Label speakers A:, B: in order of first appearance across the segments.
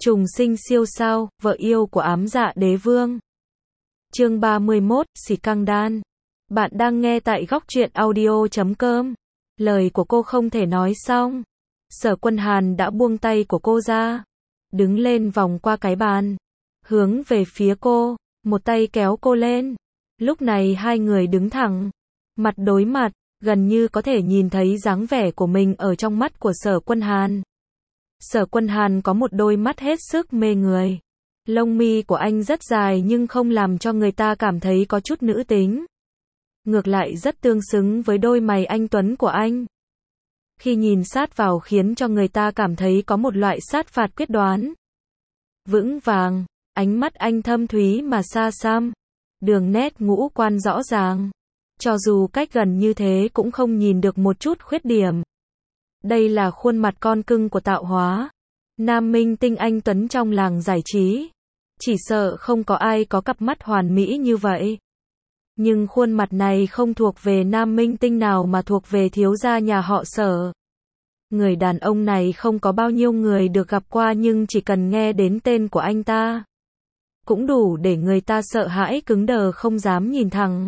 A: Trùng sinh siêu sao, vợ yêu của ám dạ đế vương. Chương 31, xì căng đan. Bạn đang nghe tại góc truyện audio.com. Lời của cô không thể nói xong. Sở Quân Hàn đã buông tay của cô ra. Đứng lên vòng qua cái bàn. Hướng về phía cô. Một tay kéo cô lên. Lúc này hai người đứng thẳng. Mặt đối mặt. Gần như có thể nhìn thấy dáng vẻ của mình ở trong mắt của Sở Quân Hàn. Sở Quân Hàn có một đôi mắt hết sức mê người. Lông mi của anh rất dài nhưng không làm cho người ta cảm thấy có chút nữ tính. Ngược lại rất tương xứng với đôi mày anh tuấn của anh. Khi nhìn sát vào khiến cho người ta cảm thấy có một loại sát phạt quyết đoán. Vững vàng, ánh mắt anh thâm thúy mà xa xăm. Đường nét ngũ quan rõ ràng. Cho dù cách gần như thế cũng không nhìn được một chút khuyết điểm. Đây là khuôn mặt con cưng của tạo hóa. Nam minh tinh anh tuấn trong làng giải trí. Chỉ sợ không có ai có cặp mắt hoàn mỹ như vậy. Nhưng khuôn mặt này không thuộc về nam minh tinh nào mà thuộc về thiếu gia nhà họ Sở. Người đàn ông này không có bao nhiêu người được gặp qua nhưng chỉ cần nghe đến tên của anh ta cũng đủ để người ta sợ hãi cứng đờ không dám nhìn thẳng.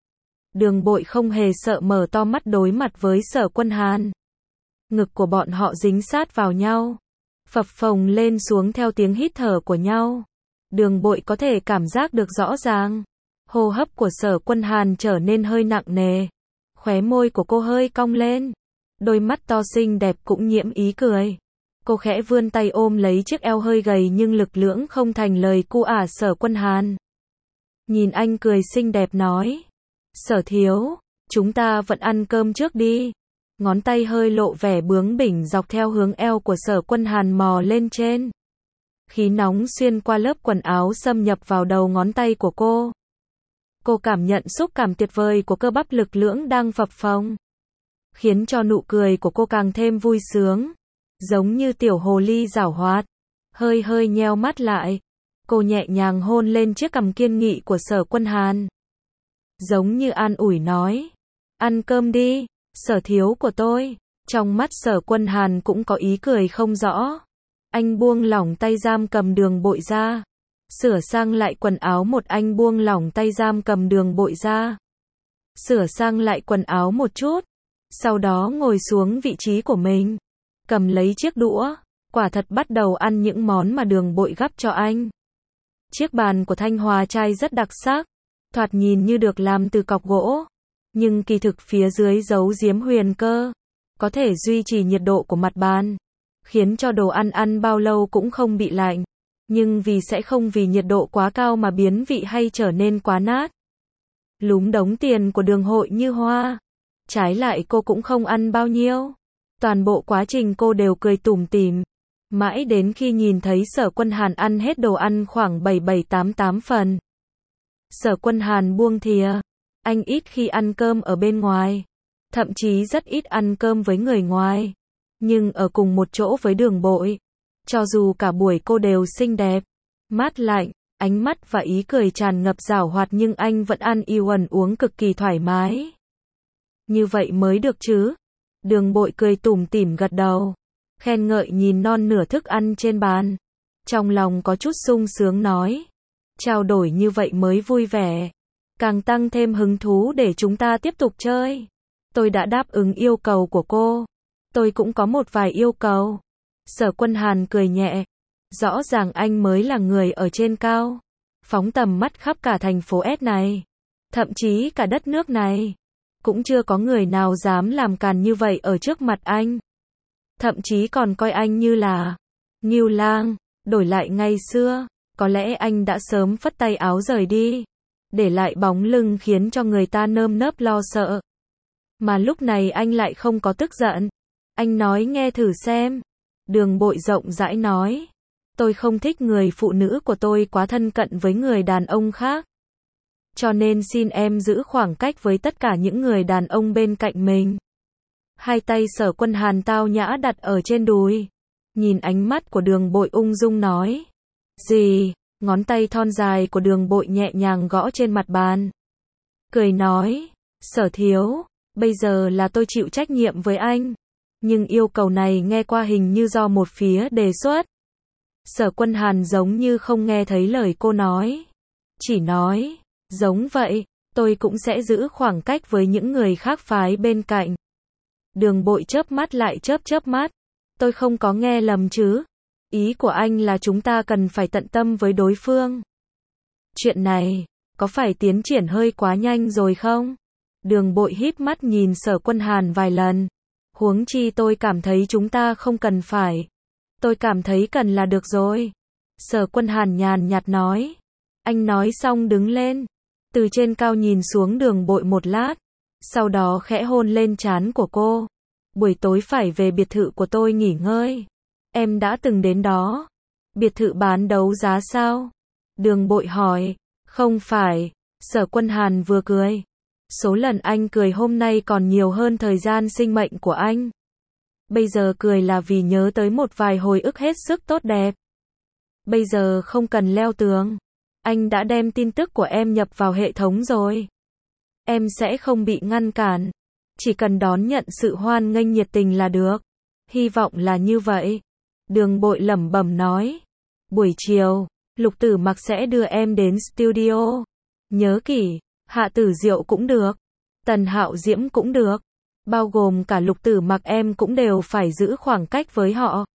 A: Đường Bội không hề sợ mở to mắt đối mặt với Sở Quân Hàn. Ngực của bọn họ dính sát vào nhau. Phập phồng lên xuống theo tiếng hít thở của nhau. Đường Bội có thể cảm giác được rõ ràng. Hô hấp của Sở Quân Hàn trở nên hơi nặng nề. Khóe môi của cô hơi cong lên. Đôi mắt to xinh đẹp cũng nhiễm ý cười. Cô khẽ vươn tay ôm lấy chiếc eo hơi gầy nhưng lực lưỡng không thành lời cu ả Sở Quân Hàn. Nhìn anh cười xinh đẹp nói. Sở thiếu, chúng ta vẫn ăn cơm trước đi. Ngón tay hơi lộ vẻ bướng bỉnh dọc theo hướng eo của Sở Quân Hàn mò lên trên. Khí nóng xuyên qua lớp quần áo xâm nhập vào đầu ngón tay của cô. Cô cảm nhận xúc cảm tuyệt vời của cơ bắp lực lưỡng đang phập phồng. Khiến cho nụ cười của cô càng thêm vui sướng. Giống như tiểu hồ ly giảo hoạt. Hơi hơi nheo mắt lại. Cô nhẹ nhàng hôn lên chiếc cằm kiên nghị của Sở Quân Hàn. Giống như an ủi nói. Ăn cơm đi, Sở thiếu của tôi. Trong mắt Sở Quân Hàn cũng có ý cười không rõ. Anh buông lỏng tay giam cầm Đường Bội ra. Sửa sang lại quần áo một anh buông lỏng tay giam cầm Đường Bội ra. Sửa sang lại quần áo một chút. Sau đó ngồi xuống vị trí của mình. Cầm lấy chiếc đũa. Quả thật bắt đầu ăn những món mà Đường Bội gắp cho anh. Chiếc bàn của Thanh Hòa trai rất đặc sắc. Thoạt nhìn như được làm từ cọc gỗ. Nhưng kỳ thực phía dưới giấu giếm huyền cơ. Có thể duy trì nhiệt độ của mặt bàn. Khiến cho đồ ăn ăn bao lâu cũng không bị lạnh. Nhưng sẽ không vì nhiệt độ quá cao mà biến vị hay trở nên quá nát. Lúm đống tiền của Đường Hội Như Hoa. Trái lại cô cũng không ăn bao nhiêu. Toàn bộ quá trình cô đều cười tủm tỉm. Mãi đến khi nhìn thấy Sở Quân Hàn ăn hết đồ ăn khoảng 77-88 phần. Sở Quân Hàn buông thìa. Anh ít khi ăn cơm ở bên ngoài. Thậm chí rất ít ăn cơm với người ngoài. Nhưng ở cùng một chỗ với Đường Bội. Cho dù cả buổi cô đều xinh đẹp, mát lạnh, ánh mắt và ý cười tràn ngập giảo hoạt nhưng anh vẫn ăn ẩn uống cực kỳ thoải mái. Như vậy mới được chứ. Đường Bội cười tủm tỉm gật đầu. Khen ngợi nhìn non nửa thức ăn trên bàn. Trong lòng có chút sung sướng nói. Trao đổi như vậy mới vui vẻ. Càng tăng thêm hứng thú để chúng ta tiếp tục chơi. Tôi đã đáp ứng yêu cầu của cô. Tôi cũng có một vài yêu cầu. Sở Quân Hàn cười nhẹ. Rõ ràng anh mới là người ở trên cao. Phóng tầm mắt khắp cả thành phố S này. Thậm chí cả đất nước này. Cũng chưa có người nào dám làm càn như vậy ở trước mặt anh. Thậm chí còn coi anh như là Ngưu Lang. Đổi lại ngày xưa, có lẽ anh đã sớm phất tay áo rời đi. Để lại bóng lưng khiến cho người ta nơm nớp lo sợ. Mà lúc này anh lại không có tức giận. Anh nói nghe thử xem. Đường Bội rộng rãi nói. Tôi không thích người phụ nữ của tôi quá thân cận với người đàn ông khác. Cho nên xin em giữ khoảng cách với tất cả những người đàn ông bên cạnh mình. Hai tay Sở Quân Hàn tao nhã đặt ở trên đùi. Nhìn ánh mắt của Đường Bội ung dung nói. Gì? Ngón tay thon dài của Đường Bội nhẹ nhàng gõ trên mặt bàn. Cười nói. Sở thiếu, bây giờ là tôi chịu trách nhiệm với anh. Nhưng yêu cầu này nghe qua hình như do một phía đề xuất. Sở Quân Hàn giống như không nghe thấy lời cô nói. Chỉ nói, giống vậy, tôi cũng sẽ giữ khoảng cách với những người khác phái bên cạnh. Đường Bội chớp mắt lại chớp mắt. Tôi không có nghe lầm chứ? Ý của anh là chúng ta cần phải tận tâm với đối phương. Chuyện này, có phải tiến triển hơi quá nhanh rồi không? Đường Bội híp mắt nhìn Sở Quân Hàn vài lần. Huống chi tôi cảm thấy chúng ta không cần phải. Tôi cảm thấy cần là được rồi. Sở Quân Hàn nhàn nhạt nói. Anh nói xong đứng lên. Từ trên cao nhìn xuống Đường Bội một lát. Sau đó khẽ hôn lên trán của cô. Buổi tối phải về biệt thự của tôi nghỉ ngơi. Em đã từng đến đó. Biệt thự bán đấu giá sao? Đường Bội hỏi. Không phải. Sở Quân Hàn vừa cười. Số lần anh cười hôm nay còn nhiều hơn thời gian sinh mệnh của anh. Bây giờ cười là vì nhớ tới một vài hồi ức hết sức tốt đẹp. Bây giờ không cần leo tường. Anh đã đem tin tức của em nhập vào hệ thống rồi. Em sẽ không bị ngăn cản. Chỉ cần đón nhận sự hoan nghênh nhiệt tình là được. Hy vọng là như vậy. Đường Bội lẩm bẩm nói. Buổi chiều, Lục Tử Mặc sẽ đưa em đến studio. Nhớ kỹ, Hạ Tử Diệu cũng được. Tần Hạo Diễm cũng được. Bao gồm cả Lục Tử Mặc em cũng đều phải giữ khoảng cách với họ.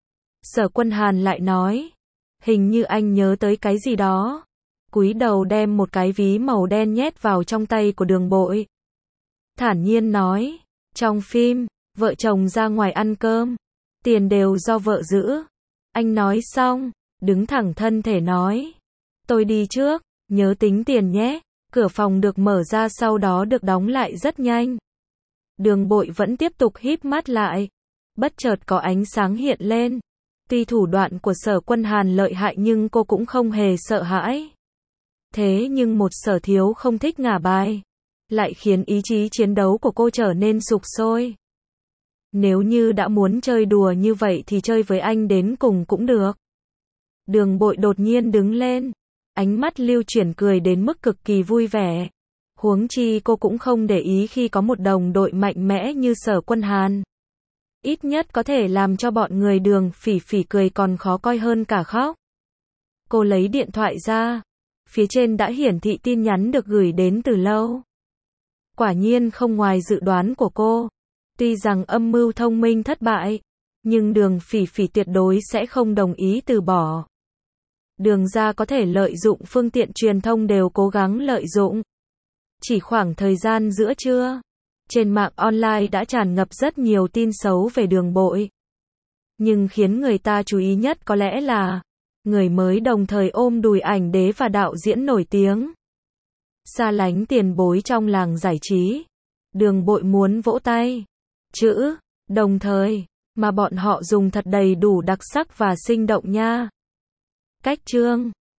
A: Sở Quân Hàn lại nói. Hình như anh nhớ tới cái gì đó. Cúi đầu đem một cái ví màu đen nhét vào trong tay của Đường Bội. Thản nhiên nói. Trong phim, vợ chồng ra ngoài ăn cơm. Tiền đều do vợ giữ. Anh nói xong, đứng thẳng thân thể nói. Tôi đi trước, nhớ tính tiền nhé. Cửa phòng được mở ra sau đó được đóng lại rất nhanh. Đường Bội vẫn tiếp tục híp mắt lại. Bất chợt có ánh sáng hiện lên. Tuy thủ đoạn của Sở Quân Hàn lợi hại nhưng cô cũng không hề sợ hãi. Thế nhưng một Sở Thiếu không thích ngả bài. Lại khiến ý chí chiến đấu của cô trở nên sục sôi. Nếu như đã muốn chơi đùa như vậy thì chơi với anh đến cùng cũng được. Đường Bội đột nhiên đứng lên. Ánh mắt lưu chuyển cười đến mức cực kỳ vui vẻ. Huống chi cô cũng không để ý khi có một đồng đội mạnh mẽ như Sở Quân Hàn. Ít nhất có thể làm cho bọn người Đường Phỉ Phỉ cười còn khó coi hơn cả khóc. Cô lấy điện thoại ra. Phía trên đã hiển thị tin nhắn được gửi đến từ lâu. Quả nhiên không ngoài dự đoán của cô. Tuy rằng âm mưu thông minh thất bại, nhưng Đường Phỉ Phỉ tuyệt đối sẽ không đồng ý từ bỏ. Đường gia có thể lợi dụng phương tiện truyền thông đều cố gắng lợi dụng. Chỉ khoảng thời gian giữa trưa, trên mạng online đã tràn ngập rất nhiều tin xấu về Đường Bội. Nhưng khiến người ta chú ý nhất có lẽ là người mới đồng thời ôm đùi ảnh đế và đạo diễn nổi tiếng. Xa lánh tiền bối trong làng giải trí. Đường Bội muốn vỗ tay. Chữ, đồng thời, mà bọn họ dùng thật đầy đủ đặc sắc và sinh động nha. Cách chương